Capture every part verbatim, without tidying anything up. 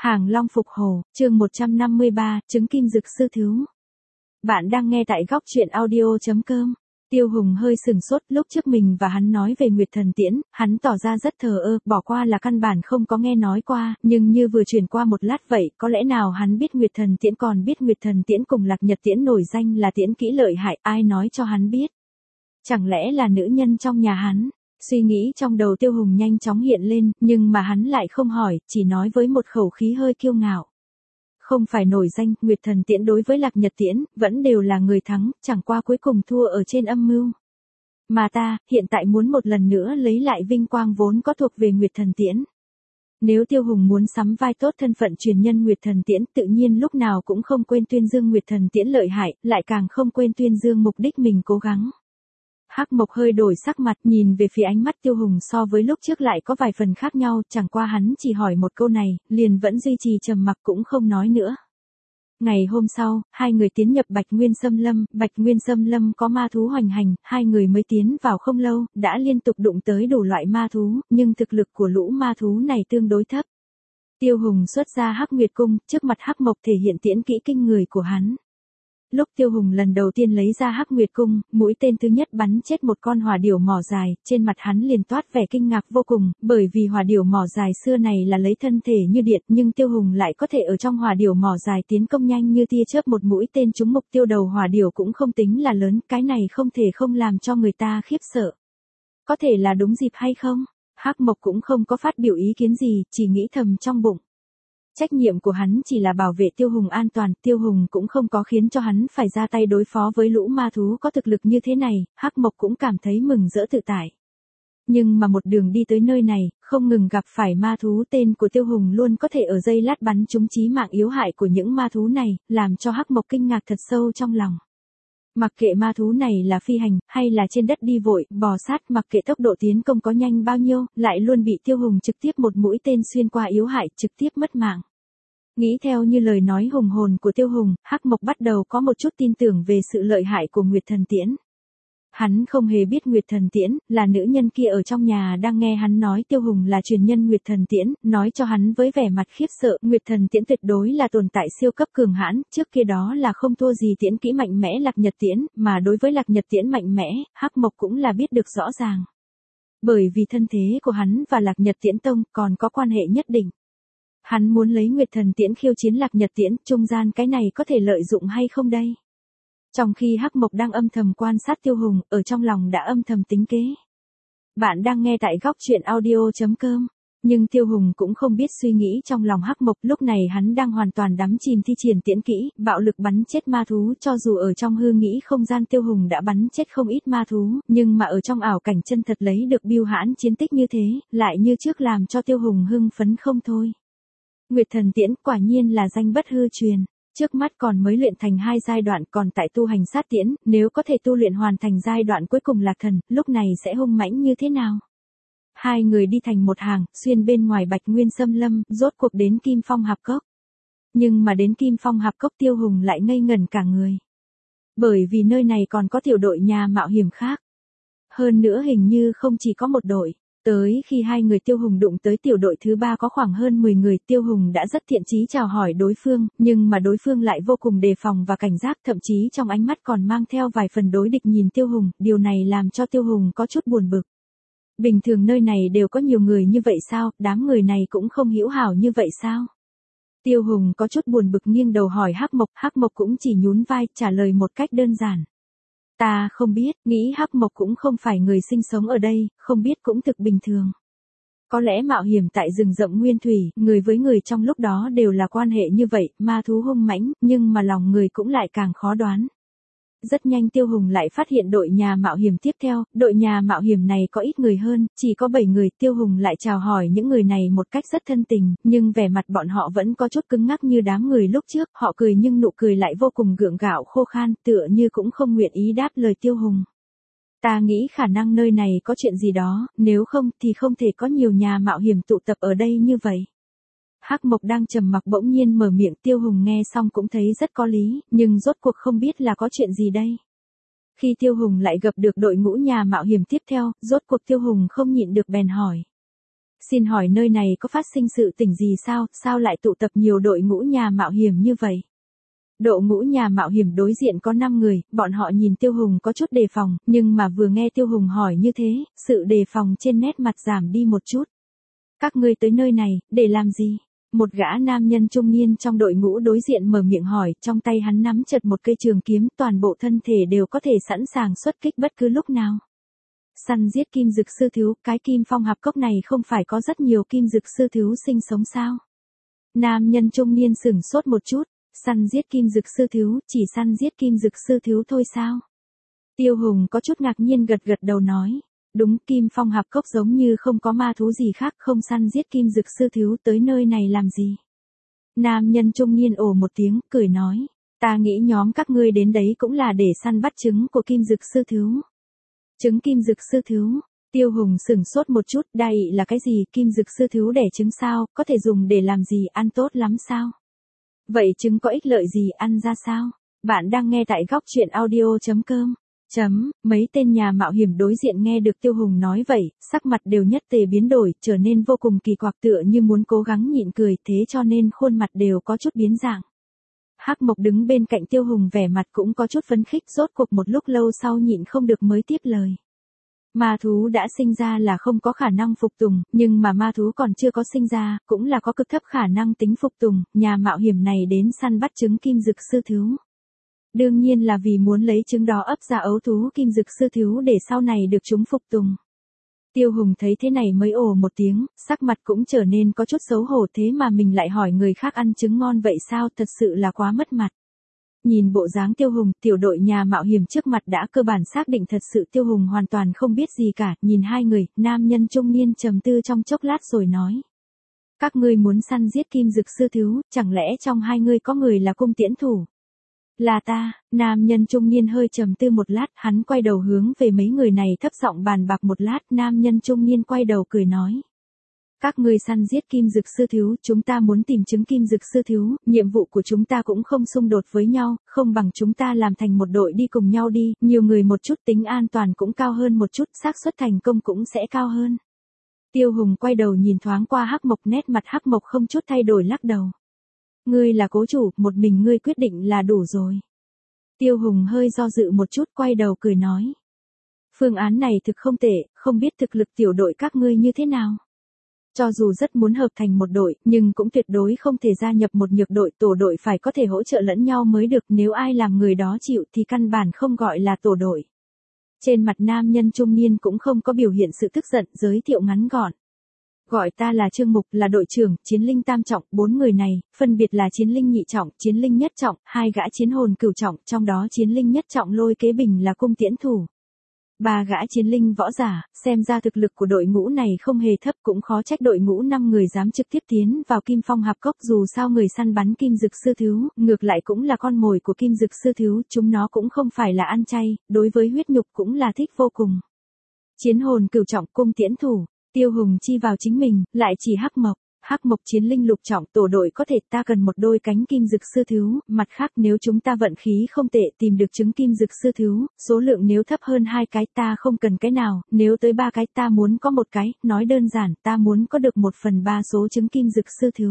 Hàng Long phục hồ, chương một trăm năm mươi ba, trứng kim dực sư thiếu. Bạn đang nghe tại góc truyện audio chấm com. Tiêu Hùng hơi sừng sốt, lúc trước mình và hắn nói về Nguyệt Thần Tiễn, hắn tỏ ra rất thờ ơ, bỏ qua là căn bản không có nghe nói qua, nhưng như vừa chuyển qua một lát vậy, có lẽ nào hắn biết Nguyệt Thần Tiễn còn biết Nguyệt Thần Tiễn cùng Lạc Nhật Tiễn nổi danh là tiễn kỹ lợi hại, ai nói cho hắn biết? Chẳng lẽ là nữ nhân trong nhà hắn? Suy nghĩ trong đầu Tiêu Hùng nhanh chóng hiện lên, nhưng mà hắn lại không hỏi, chỉ nói với một khẩu khí hơi kiêu ngạo. Không phải nổi danh, Nguyệt Thần Tiễn đối với Lạc Nhật Tiễn, vẫn đều là người thắng, chẳng qua cuối cùng thua ở trên âm mưu. Mà ta, hiện tại muốn một lần nữa lấy lại vinh quang vốn có thuộc về Nguyệt Thần Tiễn. Nếu Tiêu Hùng muốn sắm vai tốt thân phận truyền nhân Nguyệt Thần Tiễn, tự nhiên lúc nào cũng không quên tuyên dương Nguyệt Thần Tiễn lợi hại, lại càng không quên tuyên dương mục đích mình cố gắng. Hắc Mộc hơi đổi sắc mặt, nhìn về phía ánh mắt Tiêu Hùng so với lúc trước lại có vài phần khác nhau, chẳng qua hắn chỉ hỏi một câu này, liền vẫn duy trì trầm mặc cũng không nói nữa. Ngày hôm sau, hai người tiến nhập Bạch Nguyên Sâm Lâm, Bạch Nguyên Sâm Lâm có ma thú hoành hành, hai người mới tiến vào không lâu, đã liên tục đụng tới đủ loại ma thú, nhưng thực lực của lũ ma thú này tương đối thấp. Tiêu Hùng xuất ra Hắc Nguyệt Cung, trước mặt Hắc Mộc thể hiện tiễn kỹ kinh người của hắn. Lúc Tiêu Hùng lần đầu tiên lấy ra Hắc Nguyệt Cung, mũi tên thứ nhất bắn chết một con hỏa điểu mỏ dài, trên mặt hắn liền toát vẻ kinh ngạc vô cùng, bởi vì hỏa điểu mỏ dài xưa này là lấy thân thể như điện, nhưng Tiêu Hùng lại có thể ở trong hỏa điểu mỏ dài tiến công nhanh như tia chớp, một mũi tên trúng mục tiêu đầu hỏa điểu cũng không tính là lớn, cái này không thể không làm cho người ta khiếp sợ. Có thể là đúng dịp hay không? Hắc Mộc cũng không có phát biểu ý kiến gì, chỉ nghĩ thầm trong bụng. Trách nhiệm của hắn chỉ là bảo vệ Tiêu Hùng an toàn, Tiêu Hùng cũng không có khiến cho hắn phải ra tay đối phó với lũ ma thú có thực lực như thế này, Hắc Mộc cũng cảm thấy mừng rỡ tự tại. Nhưng mà một đường đi tới nơi này, không ngừng gặp phải ma thú, tên của Tiêu Hùng luôn có thể ở giây lát bắn trúng chí mạng yếu hại của những ma thú này, làm cho Hắc Mộc kinh ngạc thật sâu trong lòng. Mặc kệ ma thú này là phi hành, hay là trên đất đi vội, bò sát, mặc kệ tốc độ tiến công có nhanh bao nhiêu, lại luôn bị Tiêu Hùng trực tiếp một mũi tên xuyên qua yếu hại, trực tiếp mất mạng. Nghĩ theo như lời nói hùng hồn của Tiêu Hùng, Hắc Mộc bắt đầu có một chút tin tưởng về sự lợi hại của Nguyệt Thần Tiễn. Hắn không hề biết Nguyệt Thần Tiễn, là nữ nhân kia ở trong nhà đang nghe hắn nói Tiêu Hùng là truyền nhân Nguyệt Thần Tiễn, nói cho hắn với vẻ mặt khiếp sợ, Nguyệt Thần Tiễn tuyệt đối là tồn tại siêu cấp cường hãn, trước kia đó là không thua gì tiễn kỹ mạnh mẽ Lạc Nhật Tiễn, mà đối với Lạc Nhật Tiễn mạnh mẽ, Hắc Mộc cũng là biết được rõ ràng. Bởi vì thân thế của hắn và Lạc Nhật Tiễn tông còn có quan hệ nhất định. Hắn muốn lấy Nguyệt Thần Tiễn khiêu chiến Lạc Nhật Tiễn, trung gian cái này có thể lợi dụng hay không đây? Trong khi Hắc Mộc đang âm thầm quan sát Tiêu Hùng, ở trong lòng đã âm thầm tính kế. Bạn đang nghe tại góc truyện audio chấm com. Nhưng Tiêu Hùng cũng không biết suy nghĩ trong lòng Hắc Mộc, lúc này hắn đang hoàn toàn đắm chìm thi triển tiễn kỹ, bạo lực bắn chết ma thú, cho dù ở trong hư nghĩ không gian Tiêu Hùng đã bắn chết không ít ma thú, nhưng mà ở trong ảo cảnh chân thật lấy được bưu hãn chiến tích như thế, lại như trước làm cho Tiêu Hùng hưng phấn không thôi. Nguyệt Thần Tiễn quả nhiên là danh bất hư truyền. Trước mắt còn mới luyện thành hai giai đoạn, còn tại tu hành sát tiễn, nếu có thể tu luyện hoàn thành giai đoạn cuối cùng Lạc Thần, lúc này sẽ hung mãnh như thế nào? Hai người đi thành một hàng, xuyên bên ngoài Bạch Nguyên Sâm Lâm, rốt cuộc đến Kim Phong Hạp Cốc. Nhưng mà đến Kim Phong Hạp Cốc Tiêu Hùng lại ngây ngẩn cả người. Bởi vì nơi này còn có tiểu đội nhà mạo hiểm khác. Hơn nữa hình như không chỉ có một đội. Tới khi hai người Tiêu Hùng đụng tới tiểu đội thứ ba có khoảng hơn mười người, Tiêu Hùng đã rất thiện chí chào hỏi đối phương, nhưng mà đối phương lại vô cùng đề phòng và cảnh giác, thậm chí trong ánh mắt còn mang theo vài phần đối địch nhìn Tiêu Hùng, điều này làm cho Tiêu Hùng có chút buồn bực. Bình thường nơi này đều có nhiều người như vậy sao, đám người này cũng không hữu hảo như vậy sao? Tiêu Hùng có chút buồn bực nghiêng đầu hỏi Hắc Mộc, Hắc Mộc cũng chỉ nhún vai, trả lời một cách đơn giản. Ta không biết, nghĩ Hắc Mộc cũng không phải người sinh sống ở đây, không biết cũng thực bình thường. Có lẽ mạo hiểm tại rừng rậm nguyên thủy, người với người trong lúc đó đều là quan hệ như vậy, ma thú hung mãnh, nhưng mà lòng người cũng lại càng khó đoán. Rất nhanh Tiêu Hùng lại phát hiện đội nhà mạo hiểm tiếp theo, đội nhà mạo hiểm này có ít người hơn, chỉ có bảy người, Tiêu Hùng lại chào hỏi những người này một cách rất thân tình, nhưng vẻ mặt bọn họ vẫn có chút cứng ngắc như đám người lúc trước, họ cười nhưng nụ cười lại vô cùng gượng gạo khô khan, tựa như cũng không nguyện ý đáp lời Tiêu Hùng. Ta nghĩ khả năng nơi này có chuyện gì đó, nếu không thì không thể có nhiều nhà mạo hiểm tụ tập ở đây như vậy. Hắc Mộc đang trầm mặc bỗng nhiên mở miệng, Tiêu Hùng nghe xong cũng thấy rất có lý, nhưng rốt cuộc không biết là có chuyện gì đây. Khi Tiêu Hùng lại gặp được đội ngũ nhà mạo hiểm tiếp theo, rốt cuộc Tiêu Hùng không nhịn được bèn hỏi. Xin hỏi nơi này có phát sinh sự tình gì sao, sao lại tụ tập nhiều đội ngũ nhà mạo hiểm như vậy? Đội ngũ nhà mạo hiểm đối diện có năm người, bọn họ nhìn Tiêu Hùng có chút đề phòng, nhưng mà vừa nghe Tiêu Hùng hỏi như thế, sự đề phòng trên nét mặt giảm đi một chút. Các ngươi tới nơi này, để làm gì? Một gã nam nhân trung niên trong đội ngũ đối diện mở miệng hỏi, trong tay hắn nắm chặt một cây trường kiếm, toàn bộ thân thể đều có thể sẵn sàng xuất kích bất cứ lúc nào. Săn giết kim dực sư thiếu, cái kim phong hạp cốc này không phải có rất nhiều kim dực sư thiếu sinh sống sao? Nam nhân trung niên sửng sốt một chút, săn giết kim dực sư thiếu, chỉ săn giết kim dực sư thiếu thôi sao? Tiêu Hùng có chút ngạc nhiên gật gật đầu nói, đúng, kim phong hạp cốc giống như không có ma thú gì khác, không săn giết kim dực sư thiếu tới nơi này làm gì? Nam nhân trung niên ồ một tiếng, cười nói, ta nghĩ nhóm các ngươi đến đấy cũng là để săn bắt trứng của kim dực sư thiếu. Trứng kim dực sư thiếu, Tiêu Hùng sửng sốt một chút, đây là cái gì, kim dực sư thiếu đẻ trứng sao, có thể dùng để làm gì, ăn tốt lắm sao? Vậy trứng có ích lợi gì, ăn ra sao? Bạn đang nghe tại góc truyện audio chấm com. Chấm, mấy tên nhà mạo hiểm đối diện nghe được Tiêu Hùng nói vậy, sắc mặt đều nhất tề biến đổi, trở nên vô cùng kỳ quặc tựa như muốn cố gắng nhịn cười, thế cho nên khuôn mặt đều có chút biến dạng. Hắc Mộc đứng bên cạnh Tiêu Hùng vẻ mặt cũng có chút phấn khích, rốt cuộc một lúc lâu sau nhịn không được mới tiếp lời. Ma thú đã sinh ra là không có khả năng phục tùng, nhưng mà ma thú còn chưa có sinh ra, cũng là có cực thấp khả năng tính phục tùng, nhà mạo hiểm này đến săn bắt trứng kim dực sư thiếu. Đương nhiên là vì muốn lấy trứng đó ấp ra ấu thú kim dực sư thiếu để sau này được chúng phục tùng. Tiêu Hùng thấy thế này mới ồ một tiếng, sắc mặt cũng trở nên có chút xấu hổ, thế mà mình lại hỏi người khác ăn trứng ngon vậy sao, thật sự là quá mất mặt. Nhìn bộ dáng Tiêu Hùng, tiểu đội nhà mạo hiểm trước mặt đã cơ bản xác định thật sự Tiêu Hùng hoàn toàn không biết gì cả, nhìn hai người, nam nhân trung niên trầm tư trong chốc lát rồi nói. Các ngươi muốn săn giết kim dực sư thiếu, chẳng lẽ trong hai ngươi có người là cung tiễn thủ? Là ta, nam nhân trung niên hơi trầm tư một lát, hắn quay đầu hướng về mấy người này thấp giọng bàn bạc một lát, nam nhân trung niên quay đầu cười nói. Các ngươi săn giết kim dực sư thiếu, chúng ta muốn tìm trứng kim dực sư thiếu, nhiệm vụ của chúng ta cũng không xung đột với nhau, không bằng chúng ta làm thành một đội đi cùng nhau đi, nhiều người một chút tính an toàn cũng cao hơn một chút, xác suất thành công cũng sẽ cao hơn. Tiêu Hùng quay đầu nhìn thoáng qua Hắc Mộc, nét mặt Hắc Mộc không chút thay đổi lắc đầu. Ngươi là cố chủ, một mình ngươi quyết định là đủ rồi. Tiêu Hùng hơi do dự một chút, quay đầu cười nói. Phương án này thực không tệ, không biết thực lực tiểu đội các ngươi như thế nào. Cho dù rất muốn hợp thành một đội, nhưng cũng tuyệt đối không thể gia nhập một nhược đội, tổ đội phải có thể hỗ trợ lẫn nhau mới được, nếu ai làm người đó chịu thì căn bản không gọi là tổ đội. Trên mặt nam nhân trung niên cũng không có biểu hiện sự tức giận, giới thiệu ngắn gọn. Gọi ta là Trương Mục, là đội trưởng, chiến linh tam trọng, bốn người này, phân biệt là chiến linh nhị trọng, chiến linh nhất trọng, hai gã chiến hồn cửu trọng, trong đó chiến linh nhất trọng Lôi Kế Bình là cung tiễn thủ. Ba gã chiến linh võ giả, xem ra thực lực của đội ngũ này không hề thấp, cũng khó trách đội ngũ năm người dám trực tiếp tiến vào kim phong hạp cốc, dù sao người săn bắn kim dực sư thiếu, ngược lại cũng là con mồi của kim dực sư thiếu, chúng nó cũng không phải là ăn chay, đối với huyết nhục cũng là thích vô cùng. Chiến hồn cửu trọng, cung tiễn thủ. Tiêu Hùng chi vào chính mình, lại chỉ Hắc Mộc. Hắc Mộc chiến linh lục trọng, tổ đội có thể, ta cần một đôi cánh kim dực sư thiếu, mặt khác nếu chúng ta vận khí không tệ tìm được trứng kim dực sư thiếu, số lượng nếu thấp hơn hai cái ta không cần cái nào, nếu tới ba cái ta muốn có một cái, nói đơn giản ta muốn có được một phần ba số trứng kim dực sư thiếu.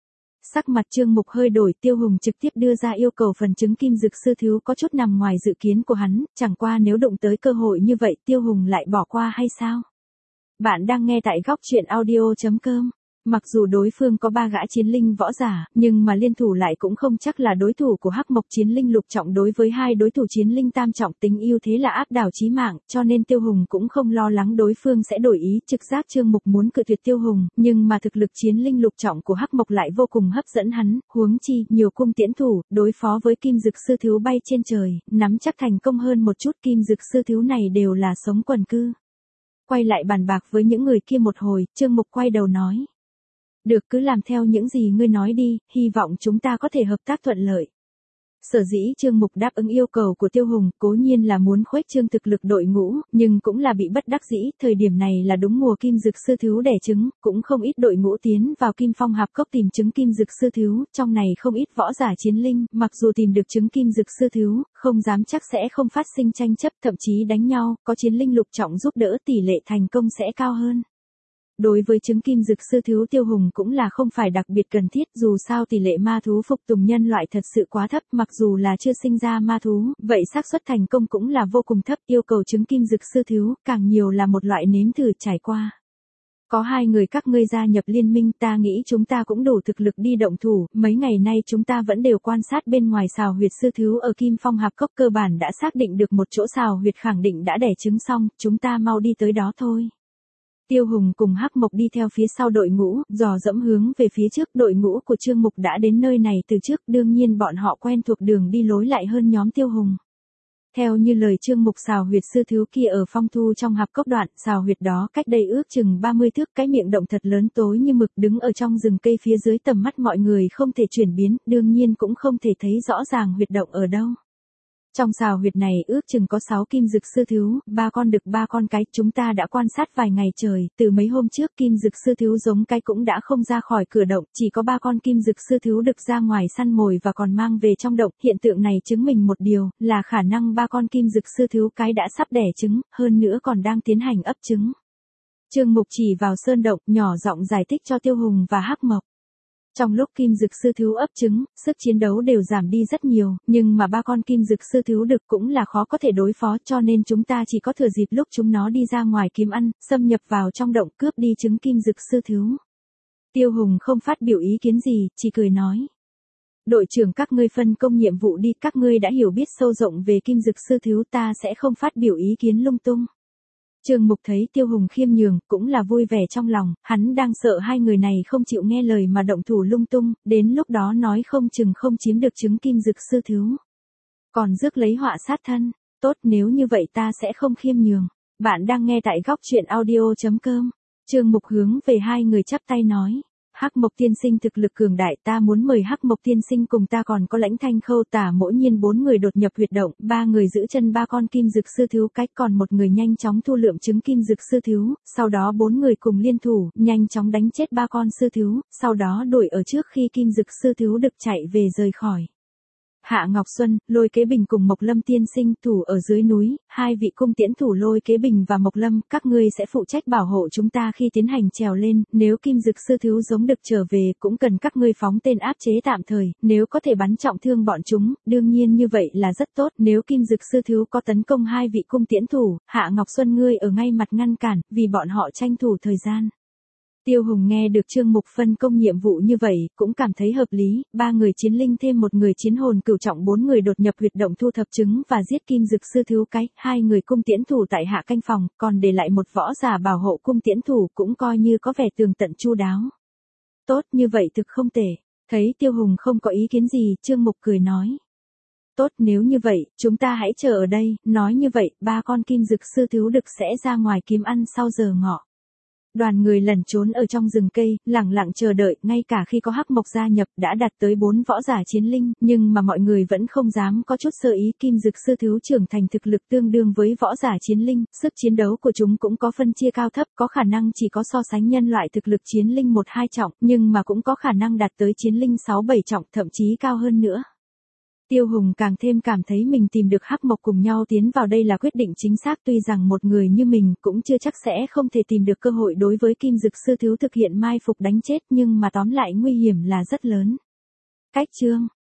Sắc mặt Trương Mục hơi đổi, Tiêu Hùng trực tiếp đưa ra yêu cầu phần trứng kim dực sư thiếu có chút nằm ngoài dự kiến của hắn, chẳng qua nếu đụng tới cơ hội như vậy Tiêu Hùng lại bỏ qua hay sao? Bạn đang nghe tại góc truyện audio chấm com. Mặc dù đối phương có ba gã chiến linh võ giả, nhưng mà liên thủ lại cũng không chắc là đối thủ của Hắc Mộc chiến linh lục trọng, đối với hai đối thủ chiến linh tam trọng tính ưu thế là áp đảo chí mạng, cho nên Tiêu Hùng cũng không lo lắng đối phương sẽ đổi ý, trực giác Trương Mục muốn cự tuyệt Tiêu Hùng, nhưng mà thực lực chiến linh lục trọng của Hắc Mộc lại vô cùng hấp dẫn hắn, huống chi, nhiều cung tiễn thủ, đối phó với kim dực sư thiếu bay trên trời, nắm chắc thành công hơn một chút, kim dực sư thiếu này đều là sống quần cư. Quay lại bàn bạc với những người kia một hồi, Trương Mục quay đầu nói. Được, cứ làm theo những gì ngươi nói đi, hy vọng chúng ta có thể hợp tác thuận lợi. Sở dĩ Trương Mục đáp ứng yêu cầu của Tiêu Hùng, cố nhiên là muốn khuếch trương thực lực đội ngũ, nhưng cũng là bị bất đắc dĩ, thời điểm này là đúng mùa kim dực sư thiếu đẻ trứng, cũng không ít đội ngũ tiến vào kim phong hạp cốc tìm trứng kim dực sư thiếu, trong này không ít võ giả chiến linh, mặc dù tìm được trứng kim dực sư thiếu, không dám chắc sẽ không phát sinh tranh chấp, thậm chí đánh nhau, có chiến linh lục trọng giúp đỡ tỷ lệ thành công sẽ cao hơn. đối với trứng kim dực sư thiếu Tiêu Hùng cũng là không phải đặc biệt cần thiết, dù sao tỷ lệ ma thú phục tùng nhân loại thật sự quá thấp, mặc dù là chưa sinh ra ma thú, vậy xác suất thành công cũng là vô cùng thấp, yêu cầu trứng kim dực sư thiếu, càng nhiều là một loại nếm thử trải qua. Có hai người các ngươi gia nhập liên minh, ta nghĩ chúng ta cũng đủ thực lực đi động thủ, mấy ngày nay chúng ta vẫn đều quan sát bên ngoài sào huyệt sư thiếu ở Kim Phong Hạp Cốc, cơ bản đã xác định được một chỗ sào huyệt khẳng định đã đẻ trứng xong, chúng ta mau đi tới đó thôi. Tiêu Hùng cùng Hắc Mộc đi theo phía sau đội ngũ, dò dẫm hướng về phía trước, đội ngũ của Trương Mục đã đến nơi này từ trước, đương nhiên bọn họ quen thuộc đường đi lối lại hơn nhóm Tiêu Hùng. Theo như lời Trương Mục, sào huyệt sư thiếu kia ở Phong Thu trong hạp cốc đoạn, sào huyệt đó cách đây ước chừng ba mươi thước, cái miệng động thật lớn tối như mực, đứng ở trong rừng cây phía dưới tầm mắt mọi người không thể chuyển biến, đương nhiên cũng không thể thấy rõ ràng huyệt động ở đâu. Trong sào huyệt này ước chừng có sáu kim dực sư thiếu, ba con đực ba con cái, chúng ta đã quan sát vài ngày trời, từ mấy hôm trước kim dực sư thiếu giống cái cũng đã không ra khỏi cửa động, chỉ có ba con kim dực sư thiếu đực ra ngoài săn mồi và còn mang về trong động, hiện tượng này chứng minh một điều, là khả năng ba con kim dực sư thiếu cái đã sắp đẻ trứng, hơn nữa còn đang tiến hành ấp trứng. Trương Mục chỉ vào sơn động, nhỏ giọng giải thích cho Tiêu Hùng và Hắc Mộc. Trong lúc kim dực sư thiếu ấp trứng, sức chiến đấu đều giảm đi rất nhiều, nhưng mà ba con kim dực sư thiếu đực cũng là khó có thể đối phó, cho nên chúng ta chỉ có thừa dịp lúc chúng nó đi ra ngoài kiếm ăn, xâm nhập vào trong động cướp đi trứng kim dực sư thiếu. Tiêu Hùng không phát biểu ý kiến gì, chỉ cười nói. Đội trưởng các ngươi phân công nhiệm vụ đi, các ngươi đã hiểu biết sâu rộng về kim dực sư thiếu, ta sẽ không phát biểu ý kiến lung tung. Trương Mục thấy Tiêu Hùng khiêm nhường, cũng là vui vẻ trong lòng, hắn đang sợ hai người này không chịu nghe lời mà động thủ lung tung, đến lúc đó nói không chừng không chiếm được trứng kim dực sư thiếu. Còn rước lấy họa sát thân, tốt nếu như vậy ta sẽ không khiêm nhường. Bạn đang nghe tại góc truyện audio chấm com. Trương Mục hướng về hai người chắp tay nói. Hắc Mộc tiên sinh thực lực cường đại, ta muốn mời Hắc Mộc tiên sinh cùng ta, còn có Lãnh Thanh Khâu Tả, mỗi nhiên bốn người đột nhập huyệt động, ba người giữ chân ba con kim dực sư thiếu cách, còn một người nhanh chóng thu lượm trứng kim dực sư thiếu, sau đó bốn người cùng liên thủ, nhanh chóng đánh chết ba con sư thiếu, sau đó đuổi ở trước khi kim dực sư thiếu được chạy về rời khỏi. Hạ Ngọc Xuân, Lôi Kế Bình cùng Mộc Lâm tiên sinh thủ ở dưới núi, hai vị cung tiễn thủ Lôi Kế Bình và Mộc Lâm, các ngươi sẽ phụ trách bảo hộ chúng ta khi tiến hành trèo lên, nếu kim dực sư thiếu giống được trở về, cũng cần các ngươi phóng tên áp chế tạm thời, nếu có thể bắn trọng thương bọn chúng, đương nhiên như vậy là rất tốt, nếu kim dực sư thiếu có tấn công hai vị cung tiễn thủ, Hạ Ngọc Xuân ngươi ở ngay mặt ngăn cản, vì bọn họ tranh thủ thời gian. Tiêu Hùng nghe được Trương Mục phân công nhiệm vụ như vậy, cũng cảm thấy hợp lý, ba người chiến linh thêm một người chiến hồn cửu trọng, bốn người đột nhập huyệt động thu thập trứng và giết kim dực sư thiếu cái, hai người cung tiễn thủ tại hạ canh phòng, còn để lại một võ giả bảo hộ cung tiễn thủ, cũng coi như có vẻ tường tận chu đáo. Tốt, như vậy thực không tệ. Thấy Tiêu Hùng không có ý kiến gì, Trương Mục cười nói. Tốt, nếu như vậy, chúng ta hãy chờ ở đây, nói như vậy, ba con kim dực sư thiếu đực sẽ ra ngoài kiếm ăn sau giờ ngọ. Đoàn người lẩn trốn ở trong rừng cây, lẳng lặng chờ đợi, ngay cả khi có Hắc Mộc gia nhập đã đạt tới bốn võ giả chiến linh, nhưng mà mọi người vẫn không dám có chút sơ ý, kim dực sư thiếu trưởng thành thực lực tương đương với võ giả chiến linh, sức chiến đấu của chúng cũng có phân chia cao thấp, có khả năng chỉ có so sánh nhân loại thực lực chiến linh một hai trọng, nhưng mà cũng có khả năng đạt tới chiến linh sáu bảy trọng, thậm chí cao hơn nữa. Tiêu Hùng càng thêm cảm thấy mình tìm được Hắc Mộc cùng nhau tiến vào đây là quyết định chính xác, tuy rằng một người như mình cũng chưa chắc sẽ không thể tìm được cơ hội đối với kim dực sư thiếu thực hiện mai phục đánh chết, nhưng mà tóm lại nguy hiểm là rất lớn. Cách chương